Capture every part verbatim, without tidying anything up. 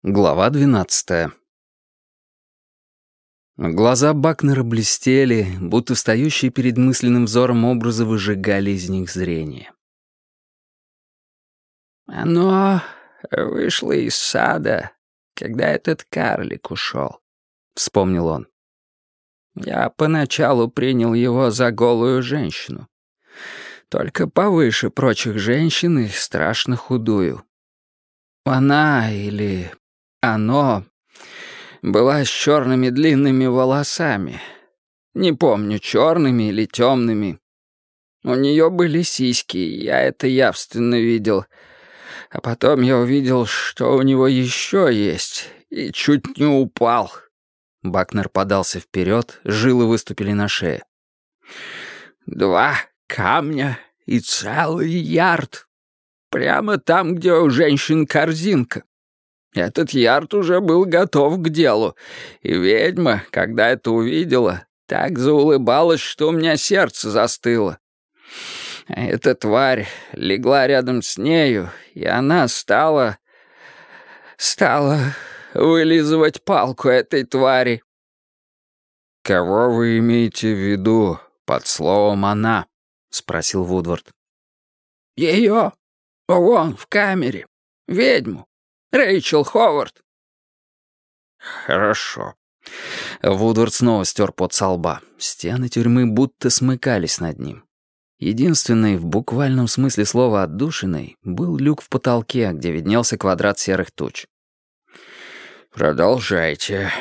Глава двенадцатая. Глаза Бакнера блестели, будто встающие перед мысленным взором образы выжигали из них зрение. «Оно вышло из сада, когда этот карлик ушел», — вспомнил он. «Я поначалу принял его за голую женщину, только повыше прочих женщин и страшно худую. Она или оно была с черными длинными волосами. Не помню, черными или темными. У нее были сиськи, я это явственно видел. А потом я увидел, что у него еще есть, и чуть не упал». Бакнер подался вперед, жилы выступили на шее. «Два камня и целый ярд. Прямо там, где у женщин корзинка. Этот ярд уже был готов к делу, и ведьма, когда это увидела, так заулыбалась, что у меня сердце застыло. А эта тварь легла рядом с нею, и она стала... стала вылизывать палку этой твари». «Кого вы имеете в виду под словом «она»?» — спросил Вудвард. «Ее, вон, в камере, ведьму. Рэйчел Ховард». «Хорошо». Вудвард снова стер пот со лба. Стены тюрьмы будто смыкались над ним. Единственной, в буквальном смысле слова отдушиной, был люк в потолке, где виднелся квадрат серых туч. «Продолжайте».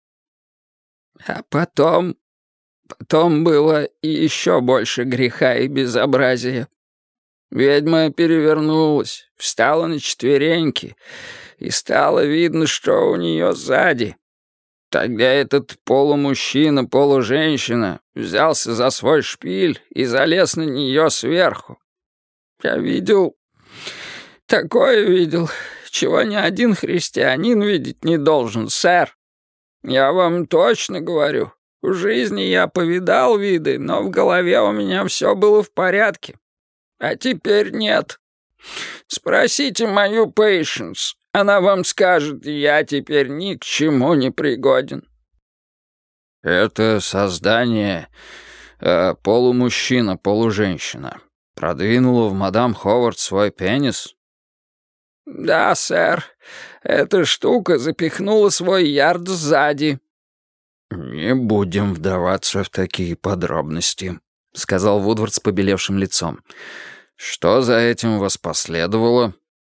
«А потом... потом было еще больше греха и безобразия. Ведьма перевернулась, встала на четвереньки, и стало видно, что у нее сзади. Тогда этот полумужчина, полуженщина взялся за свой шпиль и залез на нее сверху. Я видел... такое видел, чего ни один христианин видеть не должен, сэр. Я вам точно говорю, в жизни я повидал виды, но в голове у меня все было в порядке. А теперь нет. Спросите мою Пейшенс. Она вам скажет, я теперь ни к чему не пригоден». «Это создание, э, полумужчина, полуженщина, продвинуло в мадам Ховард свой пенис?» «Да, сэр. Эта штука запихнула свой ярд сзади». «Не будем вдаваться в такие подробности», — сказал Вудвард с побелевшим лицом. «Что за этим воспоследовало?»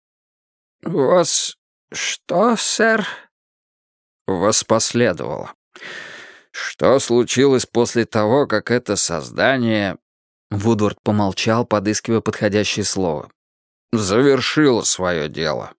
«Вас... что, сэр?» «Воспоследовало. Что случилось после того, как это создание...» Вудвард помолчал, подыскивая подходящее слово. «Завершило свое дело».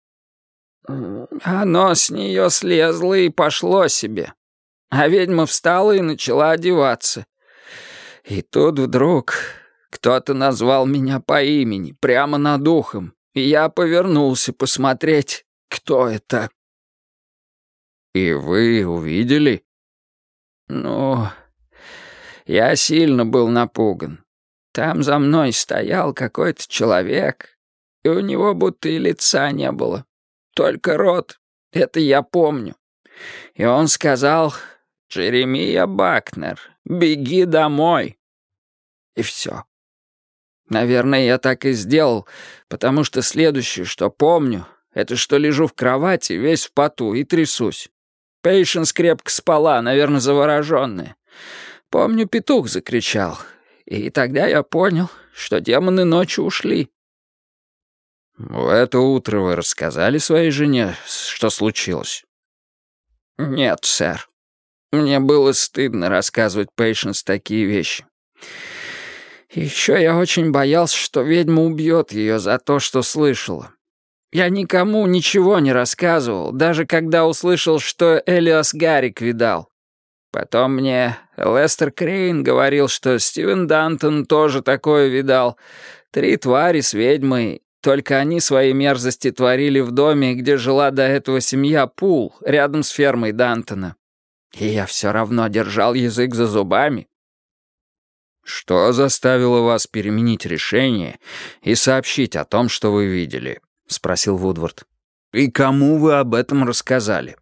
«Оно с нее слезло и пошло себе. А ведьма встала и начала одеваться. И тут вдруг кто-то назвал меня по имени, прямо над ухом, и я повернулся посмотреть, кто это». «И вы увидели?» «Ну, я сильно был напуган. Там за мной стоял какой-то человек, и у него будто и лица не было, только рот, это я помню. И он сказал: «Джеремия Бакнер, беги домой». И все. Наверное, я так и сделал, потому что следующее, что помню, это что лежу в кровати, весь в поту, и трясусь. Пейшенс крепко спала, наверное, завороженная. Помню, петух закричал, и тогда я понял, что демоны ночью ушли. «В это утро вы рассказали своей жене, что случилось?» «Нет, сэр. Мне было стыдно рассказывать Пейшенс такие вещи. Еще я очень боялся, что ведьма убьет ее за то, что слышала. Я никому ничего не рассказывал, даже когда услышал, что Элиас Гаррик видал. Потом мне Лестер Крейн говорил, что Стивен Дантон тоже такое видал. Три твари с ведьмой, только они свои мерзости творили в доме, где жила до этого семья Пул, рядом с фермой Дантона. И я все равно держал язык за зубами». «Что заставило вас переменить решение и сообщить о том, что вы видели?» — спросил Вудвард. И кому вы об этом рассказали?»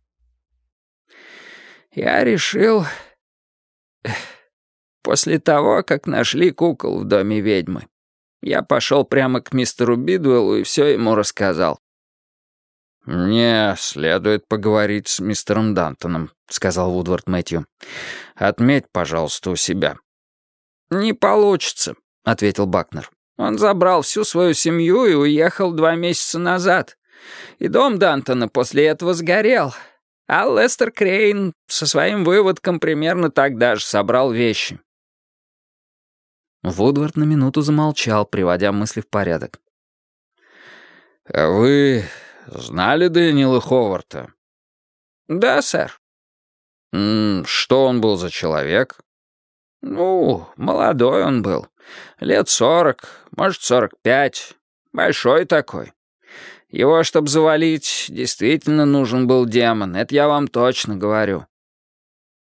«Я решил, после того, как нашли кукол в доме ведьмы, я пошел прямо к мистеру Бидуэллу и все ему рассказал». «Мне следует поговорить с мистером Дантоном», — сказал Вудвард Мэтью. «Отметь, пожалуйста, у себя». «Не получится», — ответил Бакнер. «Он забрал всю свою семью и уехал два месяца назад. И дом Дантона после этого сгорел. А Лестер Крейн со своим выводком примерно тогда же собрал вещи». Вудвард на минуту замолчал, приводя мысли в порядок. «Вы знали Дэниела Ховарта?» «Да, сэр». «Что он был за человек?» «Ну, молодой он был. Лет сорок, может, сорок пять. Большой такой. Его, чтобы завалить, действительно нужен был демон, это я вам точно говорю.